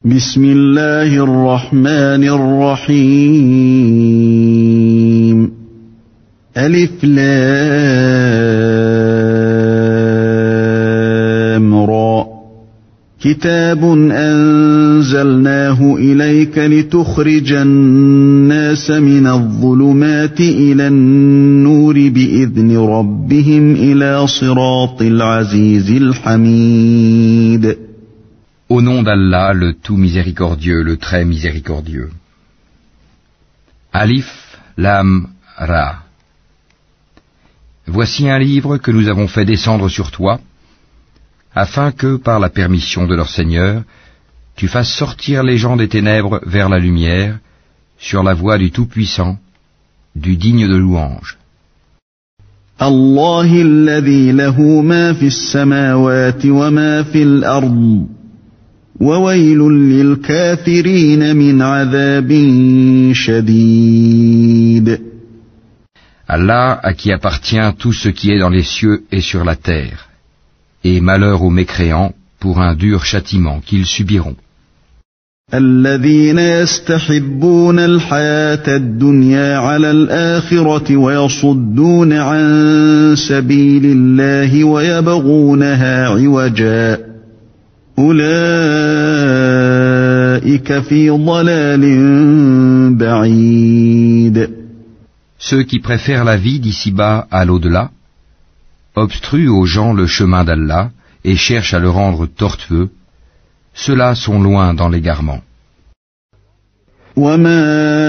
بسم الله الرحمن الرحيم ألف لام را كتاب أنزلناه إليك لتخرج الناس من الظلمات إلى النور بإذن ربهم إلى صراط العزيز الحميد. Au nom d'Allah, le tout miséricordieux, le très miséricordieux. Alif, Lam, Ra. Voici un livre que nous avons fait descendre sur toi, afin que, par la permission de leur Seigneur, tu fasses sortir les gens des ténèbres vers la lumière, sur la voie du Tout-Puissant, du digne de louange. الله الذي له ما في السماوات وما في الأرض وويل للكافرين من عذاب شديد. Allah, à qui appartient tout ce qui est dans les cieux et sur la terre, et malheur aux mécréants pour un dur châtiment qu'ils subiront. الذين يستحبون الحياة الدنيا على الآخرة ويصدون عن سبيل الله ويبغونها عوجا أولئك في ضلال بعيد. Ceux qui préfèrent la vie d'ici-bas à l'au-delà, obstruent aux gens le chemin d'Allah et cherchent à le rendre tortueux, ceux-là sont loin dans l'égarement. وما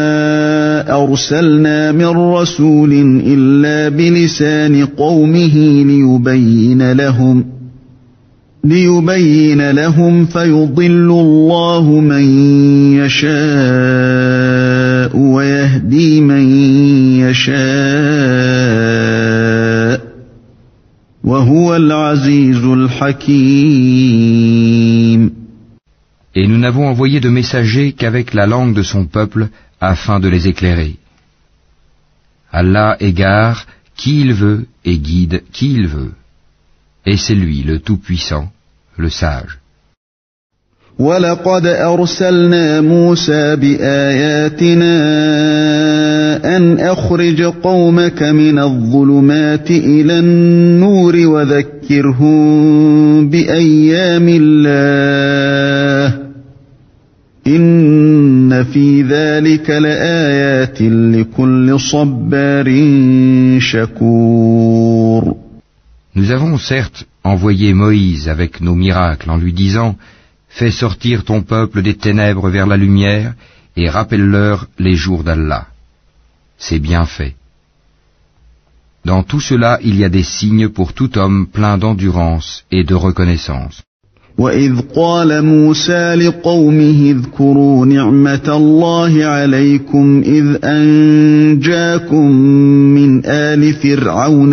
أرسلنا من رسول إلا بلسان قومه ليبين لهم فيضل الله من يشاء ويهدي من يشاء وهو العزيز الحكيم. Et nous n'avons envoyé de messagers qu'avec la langue de son peuple afin de les éclairer. Allah égare qui il veut et guide qui il veut. Et c'est lui le Tout-Puissant, le Sage. وَلَقَدْ أَرْسَلْنَا مُوسَى بِآيَاتِنَا أَنْ أَخْرِجْ قَوْمَكَ مِنَ الظُّلُمَاتِ إِلَى النُّورِ وَذَكِّرْهُم بِأَيَّامِ اللَّهِ إِنَّ فِي ذَلِكَ لَآيَاتٍ لِكُلِّ صَبَّارٍ شَكُورٍ. Nous avons certes envoyé Moïse avec nos miracles en lui disant « Fais sortir ton peuple des ténèbres vers la lumière et rappelle-leur les jours d'Allah. » C'est bien fait. Dans tout cela, il y a des signes pour tout homme plein d'endurance et de reconnaissance. وَإِذْ قَالَ مُوسَى لِقَوْمِهِ اذْكُرُوا نِعْمَةَ اللَّهِ عَلَيْكُمْ إِذْ أَنْجَاكُمْ مِنْ آلِ فِرْعَوْنَ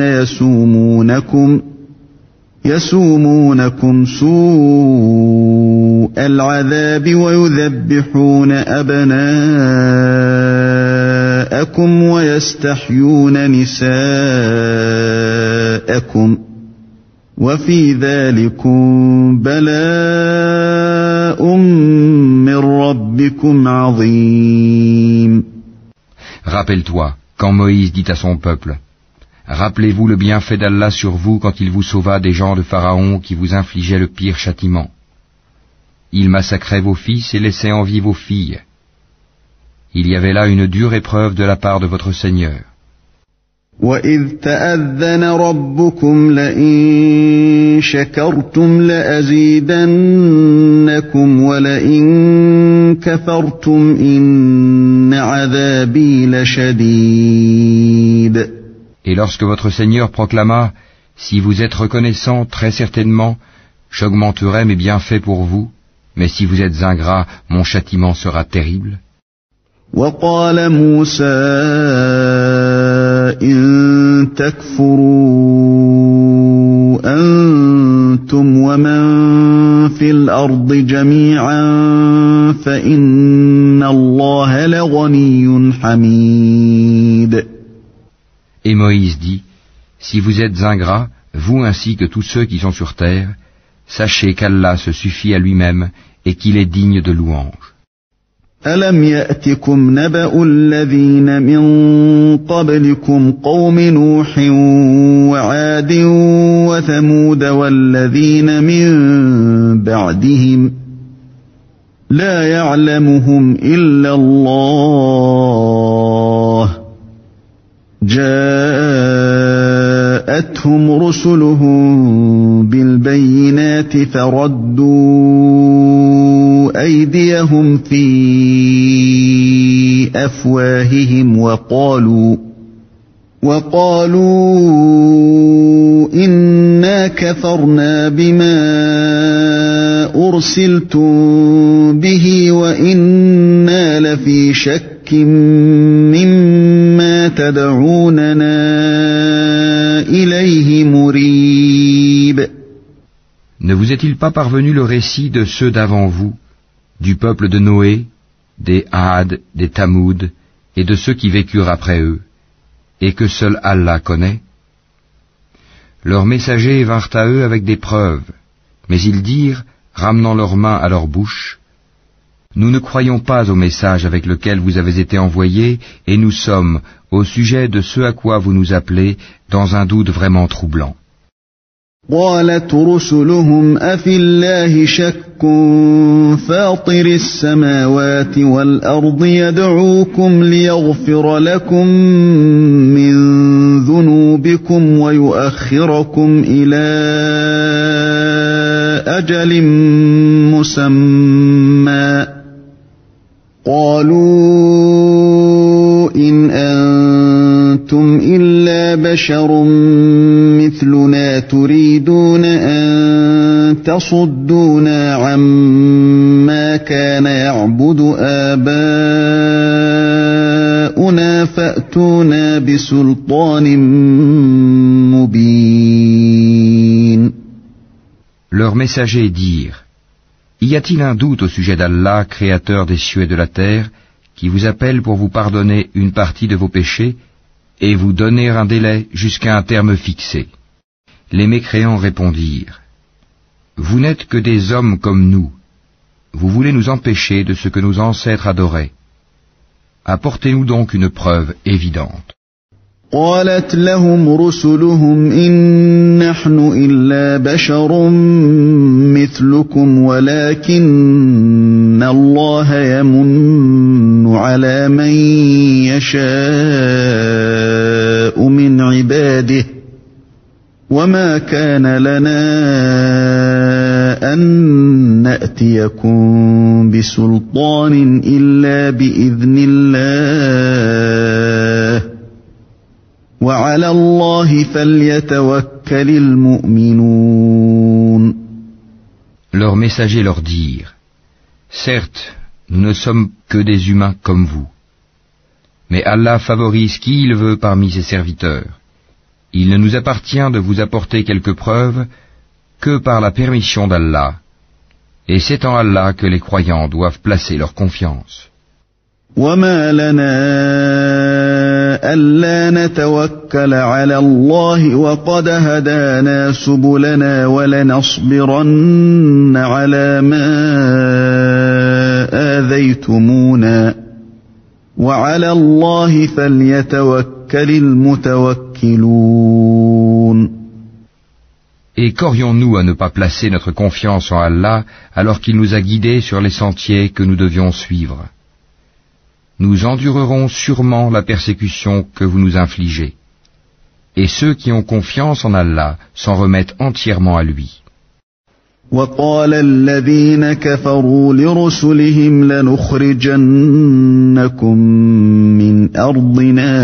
يَسُومُونَكُمْ سُوءَ الْعَذَابِ وَيُذَبِّحُونَ أَبْنَاءَكُمْ وَيَسْتَحْيُونَ نِسَاءَكُمْ وَفِي ذَلِكُمْ بَلَاءٌ مِّن رَّبِّكُمْ عَظِيمٌ. Rappelle-toi, quand Moïse dit à son peuple, rappelez-vous le bienfait d'Allah sur vous quand il vous sauva des gens de Pharaon qui vous infligeaient le pire châtiment. Il massacrait vos fils et laissait en vie vos filles. Il y avait là une dure épreuve de la part de votre Seigneur. وَإِذْ تَأَذَّنَ رَبُّكُمْ لَئِن شَكَرْتُمْ لَأَزِيدَنَّكُمْ وَلَئِن كَفَرْتُمْ إِنَّ عَذَابِي لَشَدِيدٌ. Et lorsque votre Seigneur proclama « Si vous êtes reconnaissant, très certainement, j'augmenterai mes bienfaits pour vous, mais si vous êtes ingrat, mon châtiment sera terrible. » وَقَالَ مُوسَى إِن تَكْفُرُوا أَنْتُمْ وَمَنْ فِي الْأَرْضِ جَمِيعًا فَإِنَّ اللَّهَ لَغَنِيٌّ حَمِيدٌ. Et Moïse dit, « Si vous êtes ingrats, vous ainsi que tous ceux qui sont sur terre, sachez qu'Allah se suffit à lui-même et qu'il est digne de louange. ألم يأتكم نبأ الذين من قبلكم قوم نوح وعاد وثمود والذين من بعدهم لا يعلمهم إلا الله جاءتهم رسلهم بالبينات فردوا أيديهم في أفواههم وقالوا إنا كفرنا بما أرسلتم به وإنا لفي شك مما تدعوننا إليه مريب. Ne vous est-il pas parvenu le récit de ceux d'avant vous, du peuple de Noé, des Had, des Tamoud, et de ceux qui vécurent après eux, et que seul Allah connaît? Leurs messagers vinrent à eux avec des preuves, mais ils dirent, ramenant leurs mains à leur bouche, « Nous ne croyons pas au message avec lequel vous avez été envoyés, et nous sommes, au sujet de ce à quoi vous nous appelez, dans un doute vraiment troublant. » قالت رسلهم أفي الله شك فاطر السماوات والأرض يدعوكم ليغفر لكم من ذنوبكم ويؤخركم إلى أجل مسمى قالوا إن أنتم إلا بشر مثلنا تريدون أن تصدونا عما كان يعبد آباؤنا فأتونا بسلطان مبين. Leurs messagers dirent, y a-t-il un doute au sujet d'Allah, créateur des cieux et de la terre, qui vous appelle pour vous pardonner une partie de vos péchés et vous donner un délai jusqu'à un terme fixé? Les mécréants répondirent, vous n'êtes que des hommes comme nous. Vous voulez nous empêcher de ce que nos ancêtres adoraient. Apportez-nous donc une preuve évidente. قالت لهم رسلهم إن نحن إلا بشر مثلكم ولكن الله يمن على من يشاء من عباده وما كان لنا أن نأتيكم بسلطان إلا بإذن الله وعلى الله فليتوكل المؤمنون. Leurs messagers leur dirent, certes, nous ne sommes que des humains comme vous, mais Allah favorise qui il veut parmi ses serviteurs. Il ne nous appartient de vous apporter quelques preuves que par la permission d'Allah, et c'est en Allah que les croyants doivent placer leur confiance. وما لنا ألا نتوكل على الله وقد هدانا سبلنا ولنصبرن على ما آذيتمونا وعلى الله فليتوكل المتوكلون. Et qu'aurions-nous à ne pas placer notre confiance en Allah alors qu'il nous a guidés sur les sentiers que nous devions suivre? Nous endurerons sûrement la persécution que vous nous infligez. Et ceux qui ont confiance en Allah s'en remettent entièrement à lui. وقال الذين كفروا لرسلهم لنخرجنكم من أرضنا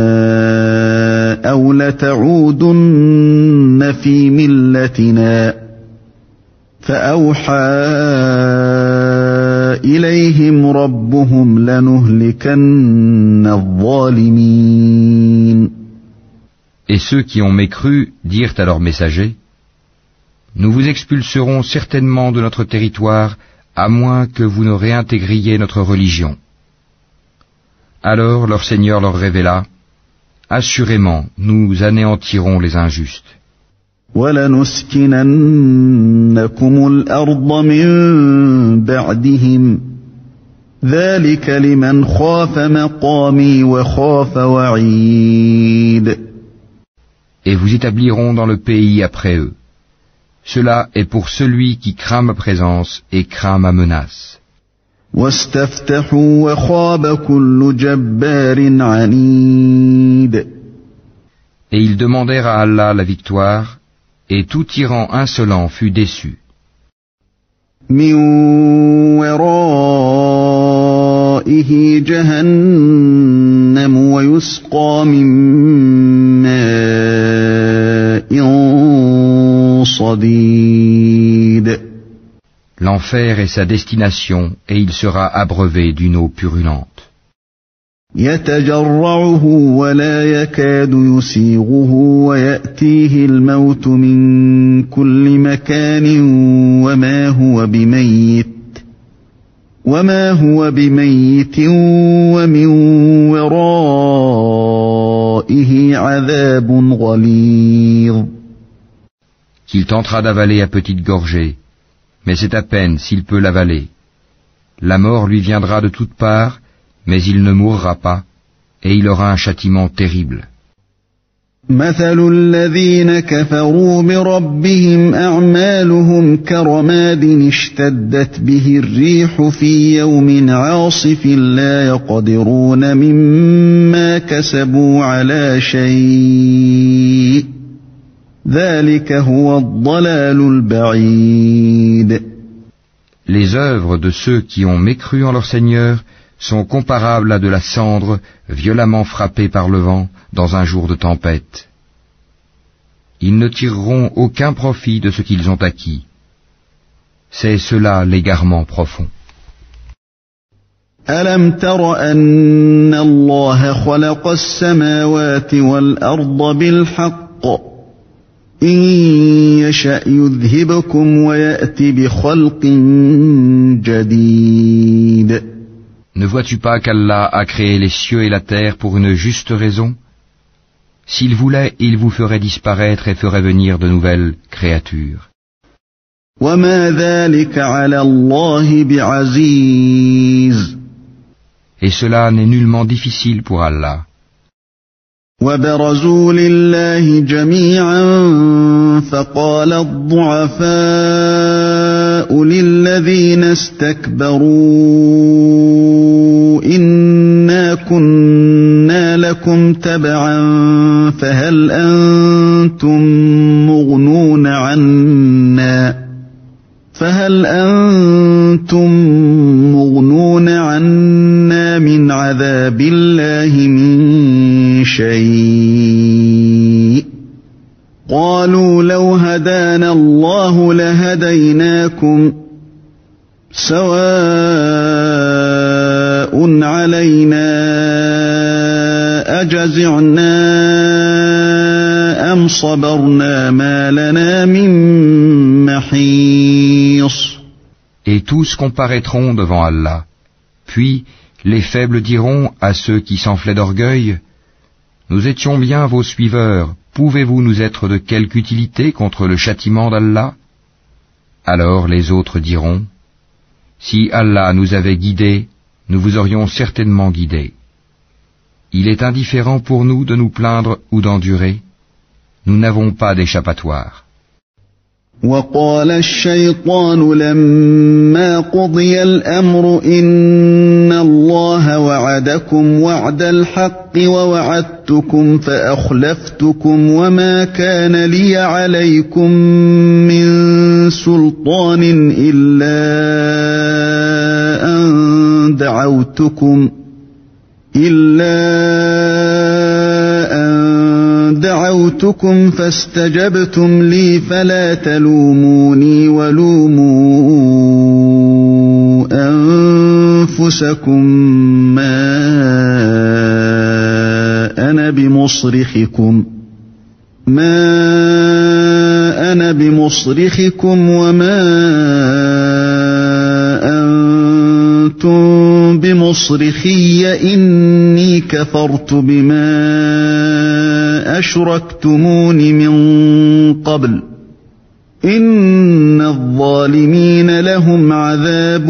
أو لتعودن في ملتنا فأوحى إليهم ربهم لنهلكن الظالمين. Et ceux qui ont mécru dirent à leurs messagers, nous vous expulserons certainement de notre territoire à moins que vous ne réintégriez notre religion. Alors leur Seigneur leur révéla, assurément nous anéantirons les injustes. وَلَنُسْكِنَنَّكُمُ الْأَرْضَ مِنْ بَعْدِهِمْ ذَلِكَ لِمَنْ خَافَ مَقَامِي وَخَافَ وَعِيدِ. Et vous établiront dans le pays après eux. Cela est pour celui qui craint ma présence et craint ma menace. وَاسْتَفْتَحُوا وَخَابَ كُلُّ جَبَّارٍ عَنِيدٍ. Et ils demandèrent à Allah la victoire, et tout tyran insolent fut déçu. مِنْ وَرَائِهِ جَهَنَّمُ وَيُسْقَى مِنْ مَاءٍ صَدِيدٍ. L'enfer est sa destination, et il sera abreuvé d'une eau purulente. يتجرعه ولا يكاد يسيغه ويأتيه الموت من كل مكان وما هو بميت ومن ورائه عذاب غليظ. Qu'il tentera d'avaler à petite gorgée, mais c'est à peine s'il peut l'avaler. La mort lui viendra de toutes parts, mais il ne mourra pas, et il aura un châtiment terrible. مثل الذين كفروا بربهم أعمالهم كرماد اشتدت به الريح في يوم عاصف لا يقدرون مما كسبوا على شيء ذلك هو الضلال البعيد. Les œuvres de ceux qui ont mécru en leur Seigneur sont comparables à de la cendre violemment frappée par le vent dans un jour de tempête. Ils ne tireront aucun profit de ce qu'ils ont acquis. C'est cela l'égarement profond. أَلَمْ تَرَ أَنَّ اللَّهَ خَلَقَ السَّمَاوَاتِ وَالْأَرْضَ بِالْحَقِّ إِنْ يَشَأْ يُذْهِبْكُمْ وَيَأْتِ بِخَلْقٍ جَدِيدٍ. Ne vois-tu pas qu'Allah a créé les cieux et la terre pour une juste raison? S'il voulait, il vous ferait disparaître et ferait venir de nouvelles créatures. وَمَا ذَلِكَ عَلَى اللَّهِ بِعَزِيزٍ. Et cela n'est nullement difficile pour Allah. وَبَرَزُوا لِلَّهِ جَمِيعًا فَقَالَ الضُّعَفَاءُ لِلَّذِينَ اسْتَكْبَرُوا إِنَّا كُنَّا لَكُمْ تَبَعًا فَهَلْ أَنْتُمْ مُغْنُونَ عَنَّا مِنْ عَذَابِ اللَّهِ مِنْ شَيْءٍ قَالُوا لَوْ هَدَانَا اللَّهُ لَهَدَيْنَاكُمْ سَوَاءٌ عَلَيْنَا أَجَزِعْنَا أَمْ صَبَرْنَا مَا لَنَا مِنْ مَحِيصٍ. Et tous comparaîtront devant Allah. Puis les faibles diront à ceux qui s'enflaient d'orgueil: Nous étions bien vos suiveurs, pouvez-vous nous être de quelque utilité contre le châtiment d'Allah? Alors les autres diront: Si Allah nous avait guidés, nous vous aurions certainement guidés. Il est indifférent pour nous de nous plaindre ou d'endurer. Nous n'avons pas d'échappatoire. وقال الشيطان لما قضي الأمر إن الله وعدكم وعد الحق ووعدتكم فأخلفتكم وما كان لي عليكم من سلطان إلا أن دعوتكم فاستجبتم لي فلا تلوموني ولوموا أنفسكم ما أنا بمصرخكم وما أنتم بمصرخي إني كفرت بما أشركتمون من قبل إن الظالمين لهم عذاب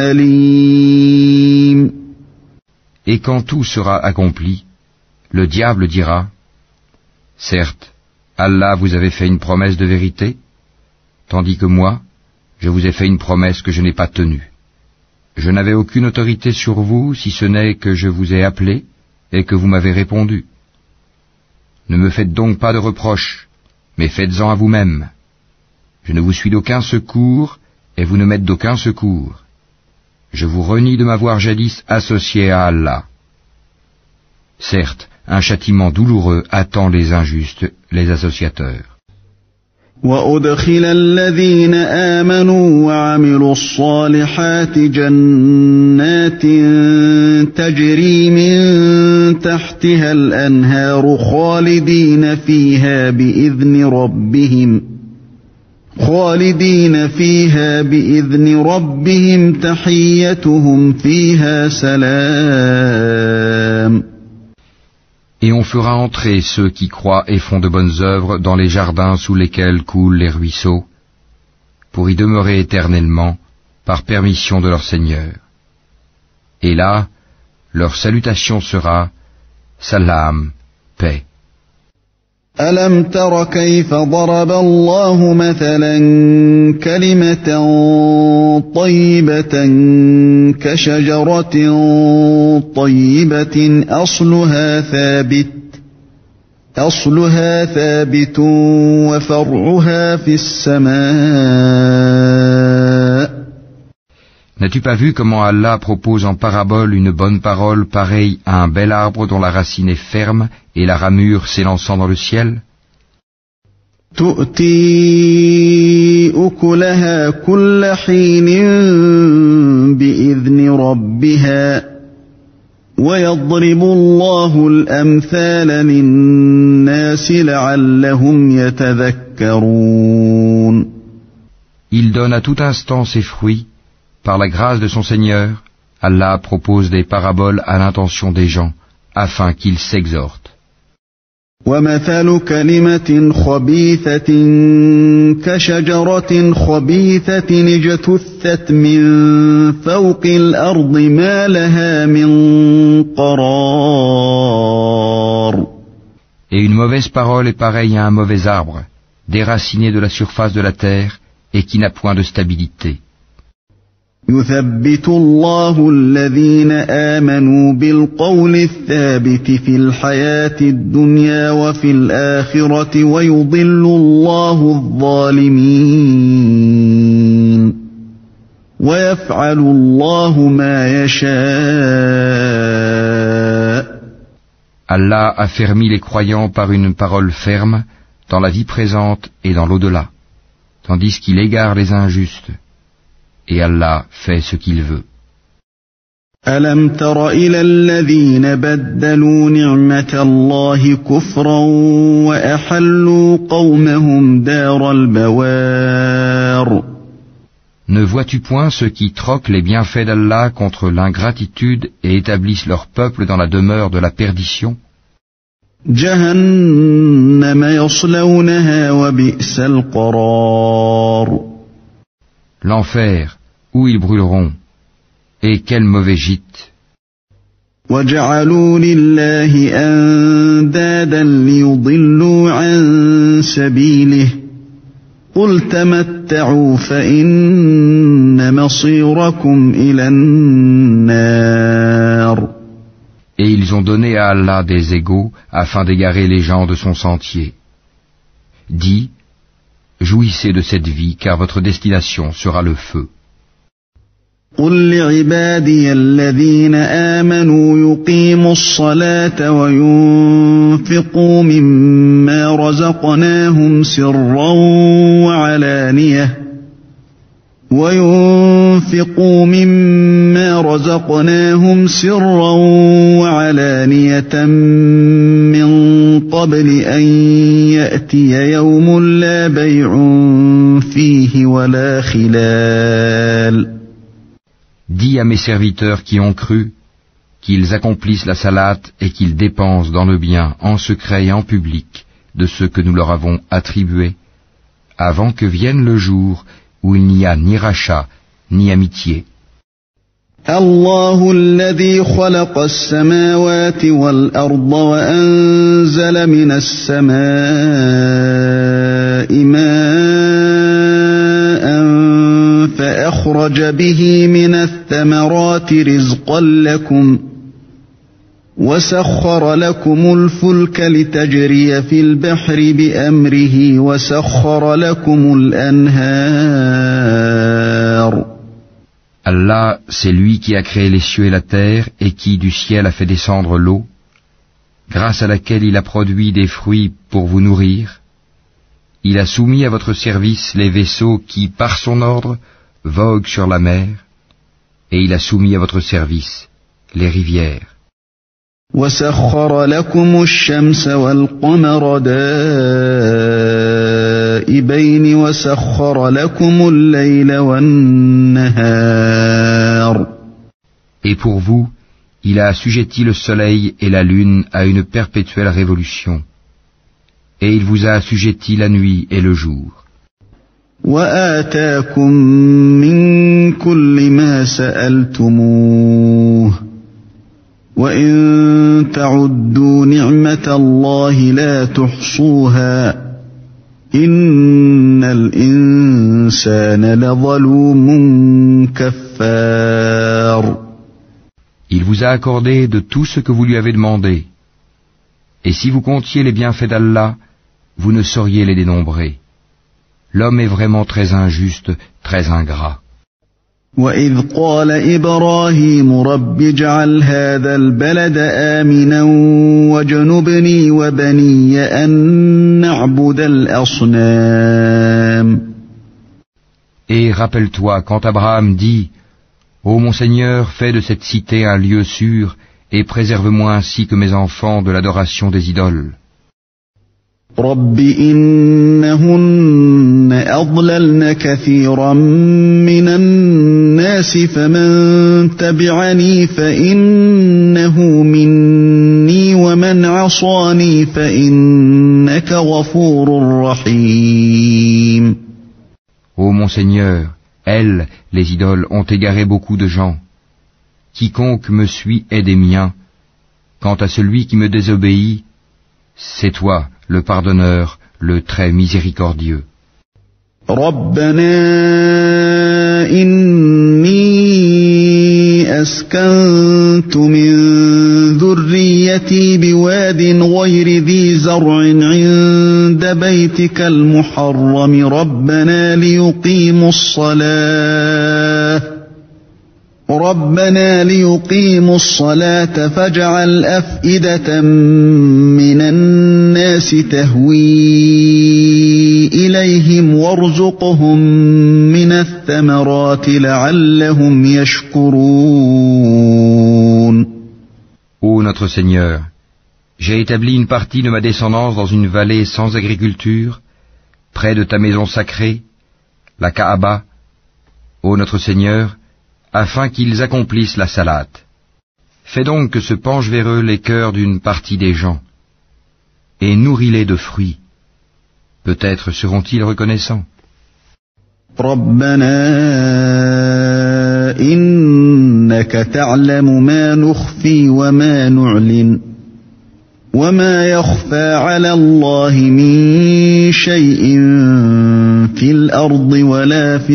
أليم. Et quand tout sera accompli, le diable dira, certes, Allah vous avait fait une promesse de vérité, tandis que moi, je vous ai fait une promesse que je n'ai pas tenue. Je n'avais aucune autorité sur vous si ce n'est que je vous ai appelé et que vous m'avez répondu. Ne me faites donc pas de reproches, mais faites-en à vous-même. Je ne vous suis d'aucun secours et vous ne m'êtes d'aucun secours. Je vous renie de m'avoir jadis associé à Allah. Certes, un châtiment douloureux attend les injustes, les associateurs. وأدخل الذين آمنوا وعملوا الصالحات جنات تجري من تحتها الأنهار خالدين فيها بإذن ربهم تحيتهم فيها سلام. Et on fera entrer ceux qui croient et font de bonnes œuvres dans les jardins sous lesquels coulent les ruisseaux, pour y demeurer éternellement, par permission de leur Seigneur. Et là, leur salutation sera Salam, paix. ألم تر كيف ضرب الله مثلا كلمة طيبة كشجرة طيبة أصلها ثابت وفرعها في السماء. N'as-tu pas vu comment Allah propose en parabole une bonne parole pareille à un bel arbre dont la racine est ferme et la ramure s'élançant dans le ciel? تؤتي أكلها كل حين بإذن ربها ويضرب الله الأمثال للناس لعلهم يتذكرون. Il donne à tout instant ses fruits. Par la grâce de son Seigneur, Allah propose des paraboles à l'intention des gens, afin qu'ils s'exhortent. وَمَثَلُ كَلِمَةٍ خَبِيثَةٍ كَشَجَرَةٍ خَبِيثَةٍ اجْتُثَّتْ مِنْ فَوْقِ الْأَرْضِ مَا لَهَا مِنْ قَرَارٍ. Et une mauvaise parole est pareille à un mauvais arbre, déraciné de la surface de la terre et qui n'a point de stabilité. يثبت الله الذين آمنوا بالقول الثابت في الحياة الدنيا وفي الآخرة ويضل الله الظالمين ويفعل الله ما يشاء. Allah a fermi les croyants par une parole ferme dans la vie présente et dans l'au-delà, tandis qu'il égare les injustes. Et Allah fait ce qu'il veut. ألم تر إلى الذين بدلوا نعمة الله كفرا وأحلوا قومهم دار البوار. Ne vois-tu point ceux qui troquent les bienfaits d'Allah contre l'ingratitude et établissent leur peuple dans la demeure de la perdition? جهنم يصلونها وبئس القرار. L'enfer, où ils brûleront, et quel mauvais gîte. وَجَعَلُوا لِلَّهِ أَنْدَادًا لِيُضِلُّوا عَنْ سَبِيلِهِ قُلْ تَمَتَّعُوا فَإِنَّ مَصِيرَكُمْ إِلَى النَّارِ. Et ils ont donné à Allah des égaux afin d'égarer les gens de son sentier. Dis, jouissez de cette vie, car votre destination sera le feu. قل لعبادي الذين آمنوا يقيموا الصلاة وينفقوا مما رزقناهم سرا وعلانية من قبل أن يأتي يوم لا بيع فيه ولا خلال. Dis à mes serviteurs qui ont cru, qu'ils accomplissent la salate et qu'ils dépensent dans le bien, en secret et en public, de ce que nous leur avons attribué, avant que vienne le jour où il n'y a ni rachat, ni amitié. الله الذي خلق السماوات والأرض وأنزل من السماء ماء فأخرج به من الثمرات رزقا لكم وسخر لكم الفلك لتجري في البحر بأمره وسخر لكم الأنهار. Allah, c'est lui qui a créé les cieux et la terre et qui du ciel a fait descendre l'eau, grâce à laquelle il a produit des fruits pour vous nourrir. Il a soumis à votre service les vaisseaux qui, par son ordre, voguent sur la mer, et il a soumis à votre service les rivières. وسخر لكم الشمس والقمر دائبين وسخر لكم الليل والنهار. Et pour vous, il a assujetti le soleil et la lune à une perpétuelle révolution, et il vous a assujetti la nuit et le jour. وآتاكم من كل ما سألتموه وإن تعدوا نعمة الله لا تحصوها إن الإنسان لظلوم كفار. Il vous a accordé de tout ce que vous lui avez demandé, et si vous comptiez les bienfaits d'Allah, vous ne sauriez les dénombrer. L'homme est vraiment très injuste, très ingrat. وَإِذْ قَالَ إِبْرَاهِيمُ رَبِّ اجْعَلْ هَذَا الْبَلَدَ آمِنًا وَاجْنُبْنِي وَبَنِيَّ أَن نَّعْبُدَ الْأَصْنَامَ. Et rappelle-toi quand Abraham dit « Ô mon Seigneur, fais de cette cité un lieu sûr et préserve-moi ainsi que mes enfants de l'adoration des idoles. » رَبِّ إِنَّهُنَّ أَضْلَلْنَ كَثِيرًا مِّنَ النَّاسِ فَمَن تَبِعَنِي فَإِنَّهُ مِنِّي وَمَنْ عَصَانِي فَإِنَّكَ غَفُورٌ رَّحِيمٌ. Ô mon Seigneur, elles, les idoles, ont égaré beaucoup de gens. Quiconque me suit est des miens. Quant à celui qui me désobéit, c'est toi, le pardonneur, le très miséricordieux. رَبَّنَا إِنِّي أَسْكَنْتُ مِنْ ذُرِّيَّتِي بِوَادٍ غَيْرِ ذِي زَرْعٍ عِنْدَ بَيْتِكَ الْمُحَرَّمِ رَبَّنَا لِيُقِيمُوا الصَّلَاةَ فَاجْعَلْ أَفْئِدَةً مِّنَ النَّاسِ تَهْوِي إِلَيْهِمْ وَارْزُقْهُم مِّنَ الثَّمَرَاتِ لَعَلَّهُمْ يَشْكُرُونَ. Ô notre Seigneur, j'ai établi une partie de ma descendance dans une vallée sans agriculture, près de ta maison sacrée, la Kaaba. Ô notre Seigneur, afin qu'ils accomplissent la salate. Fais donc que se penchent vers eux les cœurs d'une partie des gens, et nourris-les de fruits. Peut-être seront-ils reconnaissants. رَبَّنَا إِنَّكَ تَعْلَمُ مَا نُخْفِي وَمَا نُعْلِنُ وَمَا يَخْفَى عَلَى اللَّهِ مِن شَيْءٍ فِي الْأَرْضِ وَلَا فِي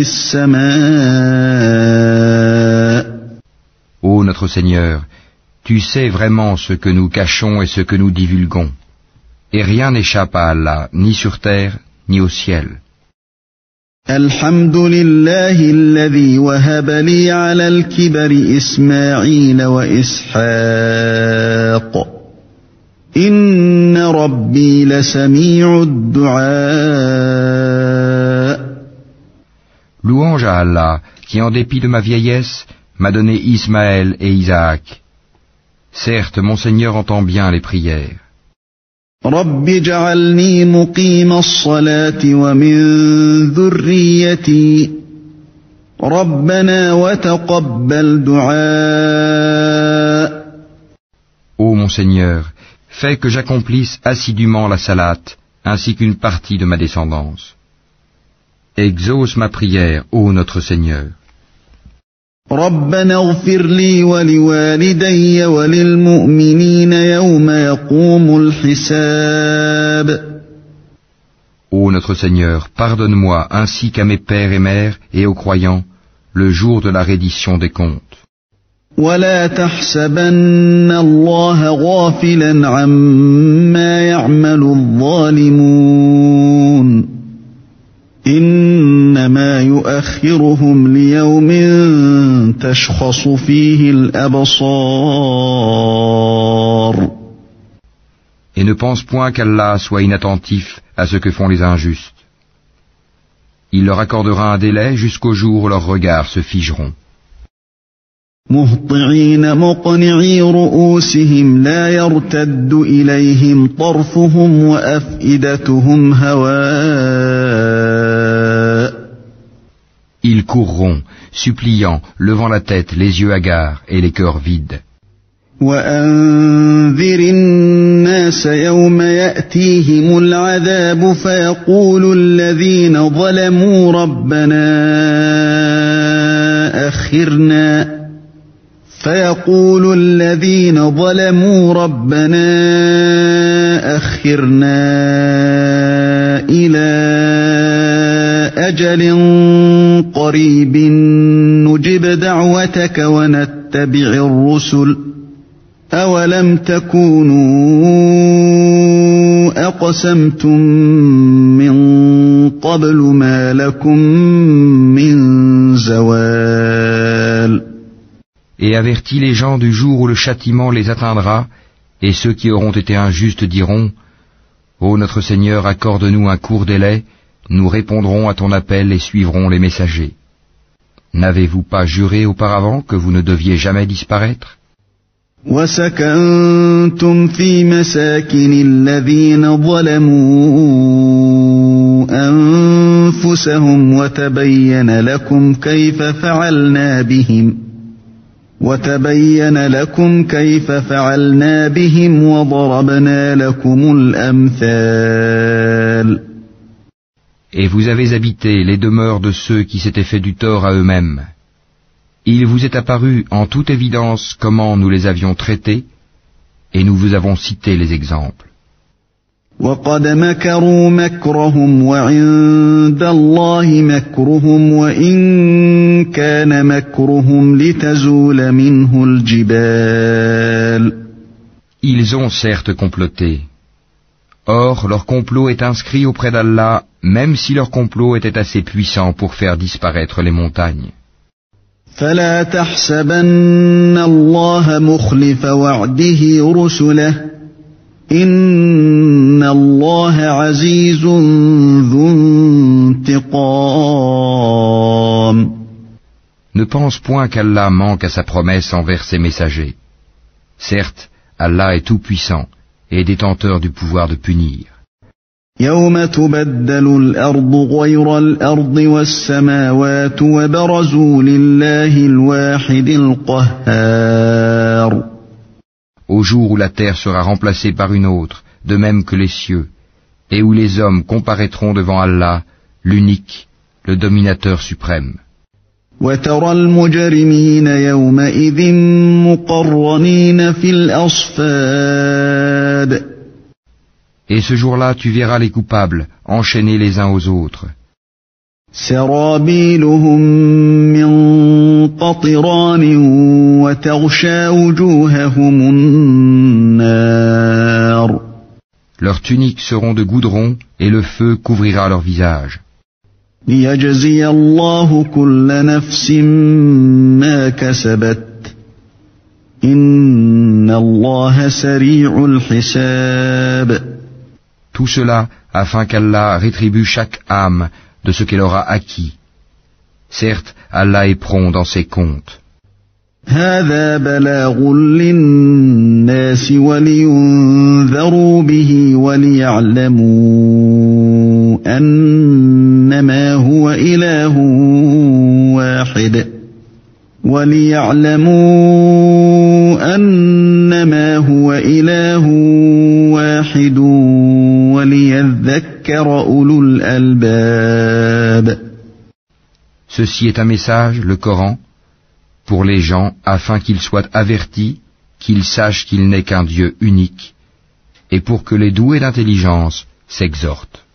السَّمَاءِ. Ô notre Seigneur, tu sais vraiment ce que nous cachons et ce que nous divulguons, et rien n'échappe à Allah, ni sur terre, ni au ciel. الحمد لله الذي وهب لي على الكبر إسماعيل وإسحاق إن ربي لسميع الدعاء. Louange à Allah, qui en dépit de ma vieillesse, m'a donné Ismaël et Isaac. Certes, mon Seigneur entend bien les prières. رب اجعلني مقيم الصلاة ومن ذريتي ربنا وتقبل دعاء mon Seigneur, fais que j'accomplisse assidûment la salate, ainsi qu'une partie de ma descendance. Exauce ma prière, ô notre Seigneur. ربنا اغفر لي ولوالدي وللمؤمنين يوم يقوم الحساب. Ô notre Seigneur, pardonne-moi ainsi qu'à mes pères et mères et aux croyants, le jour de la reddition des comptes. ولا تحسبن الله غافلا عما يعمل الظالمون إنما يؤخرهم ليوم تشخص فيه الأبصار. Et ne pense point qu'Allah soit inattentif à ce que font les injustes. Il leur accordera un délai jusqu'au jour où leurs regards se figeront. مهطعين مقنعي رؤوسهم لا يرتد إليهم طرفهم وأفئدتهم هواء. Ils courront, suppliant, levant la tête, les yeux hagards et les cœurs vides. وأنذر الناس يوم يأتيهم العذاب فيقول الذين ظلموا ربنا أخرنا إلى أجل قريب نجب دعوتك ونتبع الرسل أولم تكونوا أقسمتم من قبل ما لكم من زوال. Et avertis les gens du jour où le châtiment les atteindra, et ceux qui auront été injustes diront, Ô notre Seigneur, accorde-nous un court délai, nous répondrons à ton appel et suivrons les messagers. N'avez-vous pas juré auparavant que vous ne deviez jamais disparaître? وسكنتم في مساكن الذين ظلموا أنفسهم وتبين لكم كيف فعلنا بهم وضربنا لكم الأمثال. Et vous avez habité les demeures de ceux qui s'étaient fait du tort à eux-mêmes. Il vous est apparu en toute évidence comment nous les avions traités, et nous vous avons cité les exemples. وقد مكروا مكرهم وعند الله مكرهم وإن كان مكرهم لتزول منه الجبال. Ils ont certes comploté. Or, leur complot est inscrit auprès d'Allah, même si leur complot était assez puissant pour faire disparaître les montagnes. فلا تحسبن الله مخلف وعده رسله إن الله عزيز ذو انتقام. Ne pense point qu'Allah manque à sa promesse envers ses messagers. Certes, Allah est tout-puissant et détenteur du pouvoir de punir. يوم تبدل الأرض غير الأرض والسماوات وبرزوا لله الواحد القهار. Au jour où la terre sera remplacée par une autre, de même que les cieux, et où les hommes comparaîtront devant Allah, l'unique, le dominateur suprême. وترى المجرمين يومئذ مقرنين في الأصفاد. Et ce jour-là, tu verras les coupables enchaînés les uns aux autres. سرابيلهم من قطران وتغشى وجوههم النار. Leurs tuniques seront de goudron et le feu couvrira leur visage. ليجزي الله كل نفس ما كسبت إن الله سريع الحساب. Tout cela afin qu'Allah rétribue chaque âme de ce qu'elle aura acquis. Certes, Allah est prompt dans ses comptes. هذا بلاغ للناس ولينذروا به وليعلموا أنما هو إله واحد وَلِيَعْلَمُوا أَنَّمَا هُوَ إِلَٰهٌ وَاحِدٌ وَلِيَذَّكَّرَ أُولُو الْأَلْبَابِ. Ceci est un message, le Coran, pour les gens afin qu'ils soient avertis, qu'ils sachent qu'il n'est qu'un Dieu unique, et pour que les doués d'intelligence s'exhortent.